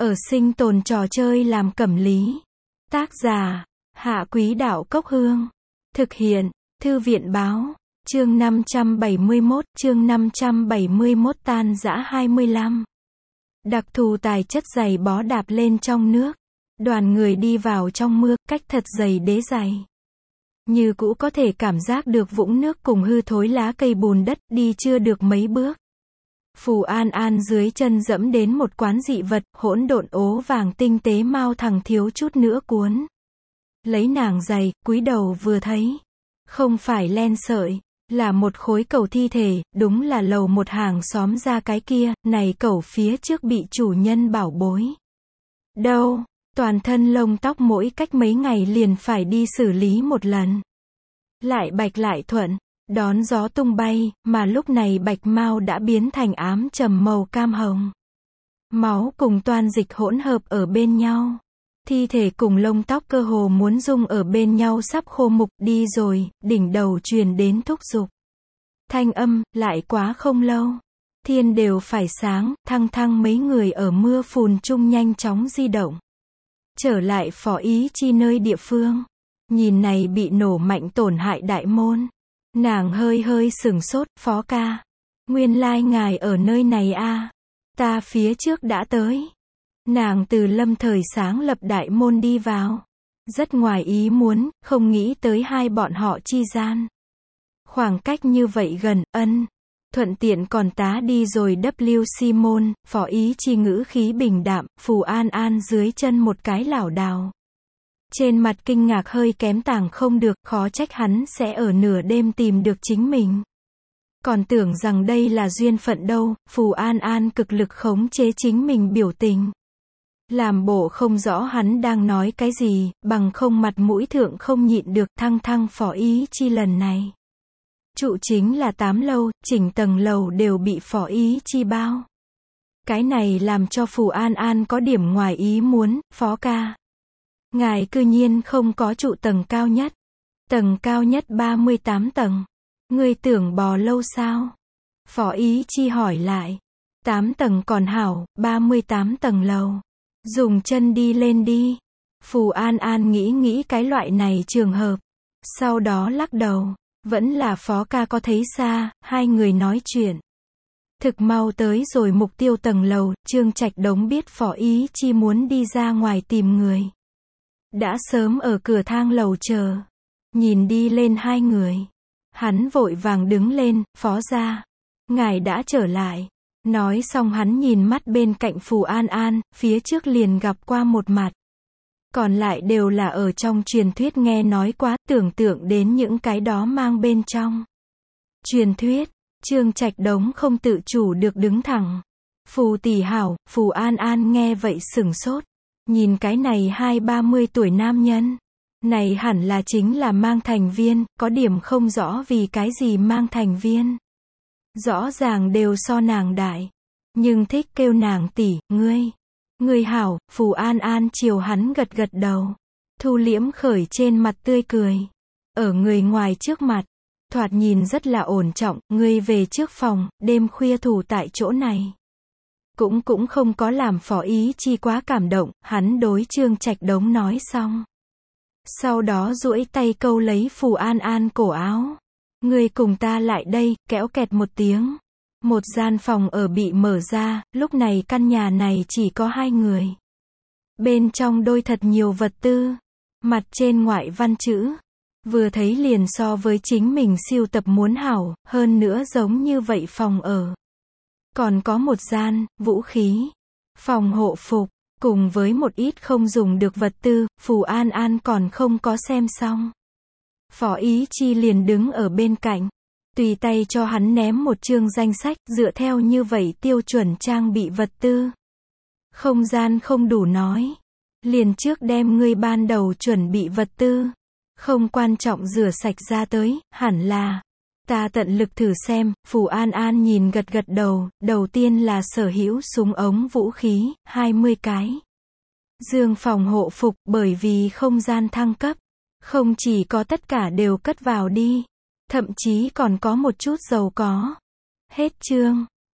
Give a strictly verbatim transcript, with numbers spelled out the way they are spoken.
Ở sinh tồn trò chơi làm cẩm lý. Tác giả, Hạ Quý Đạo Cốc Hương. Thực hiện, Thư viện Báo. Chương năm trăm bảy mươi mốt, chương năm trăm bảy mươi mốt tan rã hai mươi lăm. Đặc thù tài chất giày bó đạp lên trong nước. Đoàn người đi vào trong mưa, cách thật dày đế giày. Như cũ có thể cảm giác được vũng nước cùng hư thối lá cây bùn đất, đi chưa được mấy bước. Phù An An dưới chân dẫm đến một quán dị vật, hỗn độn ố vàng tinh tế mau thằng thiếu chút nữa cuốn. Lấy nàng giày, cúi đầu vừa thấy. Không phải len sợi, là một khối cẩu thi thể, đúng là lầu một hàng xóm ra cái kia, này cẩu phía trước bị chủ nhân bảo bối. Đâu, toàn thân lông tóc mỗi cách mấy ngày liền phải đi xử lý một lần. Lại bạch lại thuận, đón gió tung bay, mà lúc này bạch mau đã biến thành ám trầm màu cam hồng. Máu cùng toan dịch hỗn hợp ở bên nhau. Thi thể cùng lông tóc cơ hồ muốn dung ở bên nhau sắp khô mục đi rồi, đỉnh đầu truyền đến thúc giục. Thanh âm, lại quá không lâu. Thiên đều phải sáng, thăng thăng mấy người ở mưa phùn chung nhanh chóng di động. Trở lại Phó Ý Chi nơi địa phương. Nhìn này bị nổ mạnh tổn hại đại môn. Nàng hơi hơi sửng sốt, Phó ca. Nguyên lai ngài ở nơi này a à. Ta phía trước đã tới. Nàng từ lâm thời sáng lập đại môn đi vào. Rất ngoài ý muốn, không nghĩ tới hai bọn họ chi gian. Khoảng cách như vậy gần, ân. Thuận tiện còn tá đi rồi W C môn, Phó Ý Chi ngữ khí bình đạm, Phù An An dưới chân một cái lảo đảo. Trên mặt kinh ngạc hơi kém tàng không được, khó trách hắn sẽ ở nửa đêm tìm được chính mình. Còn tưởng rằng đây là duyên phận đâu, Phù An An cực lực khống chế chính mình biểu tình. Làm bộ không rõ hắn đang nói cái gì, bằng không mặt mũi thượng không nhịn được, thăng thăng Phó Ý Chi lần này. Trụ chính là tám lâu, chỉnh tầng lầu đều bị Phó Ý Chi bao. Cái này làm cho Phù An An có điểm ngoài ý muốn, Phó ca. Ngài cư nhiên không có trụ tầng cao nhất. Tầng cao nhất ba mươi tám tầng. Ngươi tưởng bò lâu sao? Phó Ý Chi hỏi lại. tám tầng còn hảo, ba mươi tám tầng lầu. Dùng chân đi lên đi. Phù An An nghĩ nghĩ cái loại này trường hợp. Sau đó lắc đầu. Vẫn là Phó ca có thấy xa, hai người nói chuyện. Thực mau tới rồi mục tiêu tầng lầu, Trương Trạch Đống biết Phó Ý Chi muốn đi ra ngoài tìm người. Đã sớm ở cửa thang lầu chờ. Nhìn đi lên hai người. Hắn vội vàng đứng lên, Phó gia. Ngài đã trở lại. Nói xong hắn nhìn mắt bên cạnh Phù An An, phía trước liền gặp qua một mặt. Còn lại đều là ở trong truyền thuyết nghe nói quá, tưởng tượng đến những cái đó mang bên trong. Truyền thuyết, Trương Trạch Đống không tự chủ được đứng thẳng. Phù tỷ hảo, Phù An An nghe vậy sửng sốt. Nhìn cái này hai ba mươi tuổi nam nhân. Này hẳn là chính là mang thành viên, có điểm không rõ vì cái gì mang thành viên. Rõ ràng đều so nàng đại. Nhưng thích kêu nàng tỷ, ngươi. Ngươi hảo, Phù An An chiều hắn gật gật đầu. Thu liễm khởi trên mặt tươi cười. Ở người ngoài trước mặt. Thoạt nhìn rất là ổn trọng, ngươi về trước phòng, đêm khuya thủ tại chỗ này. Cũng cũng không có làm Phó Ý Chi quá cảm động, hắn đối Trương Trạch Đống nói xong. Sau đó duỗi tay câu lấy Phù An An cổ áo. Ngươi cùng ta lại đây, kéo kẹt một tiếng. Một gian phòng ở bị mở ra, lúc này căn nhà này chỉ có hai người. Bên trong đôi thật nhiều vật tư. Mặt trên ngoại văn chữ. Vừa thấy liền so với chính mình siêu tập muốn hảo, hơn nữa giống như vậy phòng ở. Còn có một gian, vũ khí, phòng hộ phục, cùng với một ít không dùng được vật tư, Phù An An còn không có xem xong. Phó Ý Chi liền đứng ở bên cạnh, tùy tay cho hắn ném một chương danh sách, dựa theo như vậy tiêu chuẩn trang bị vật tư. Không gian không đủ nói. Liền trước đem ngươi ban đầu chuẩn bị vật tư. Không quan trọng rửa sạch ra tới, hẳn là. Ta tận lực thử xem, Phù An An nhìn gật gật đầu, đầu tiên là sở hữu súng ống vũ khí, hai mươi cái. Dương phòng hộ phục, bởi vì không gian thăng cấp. Không chỉ có tất cả đều cất vào đi. Thậm chí còn có một chút giàu có. Hết chương.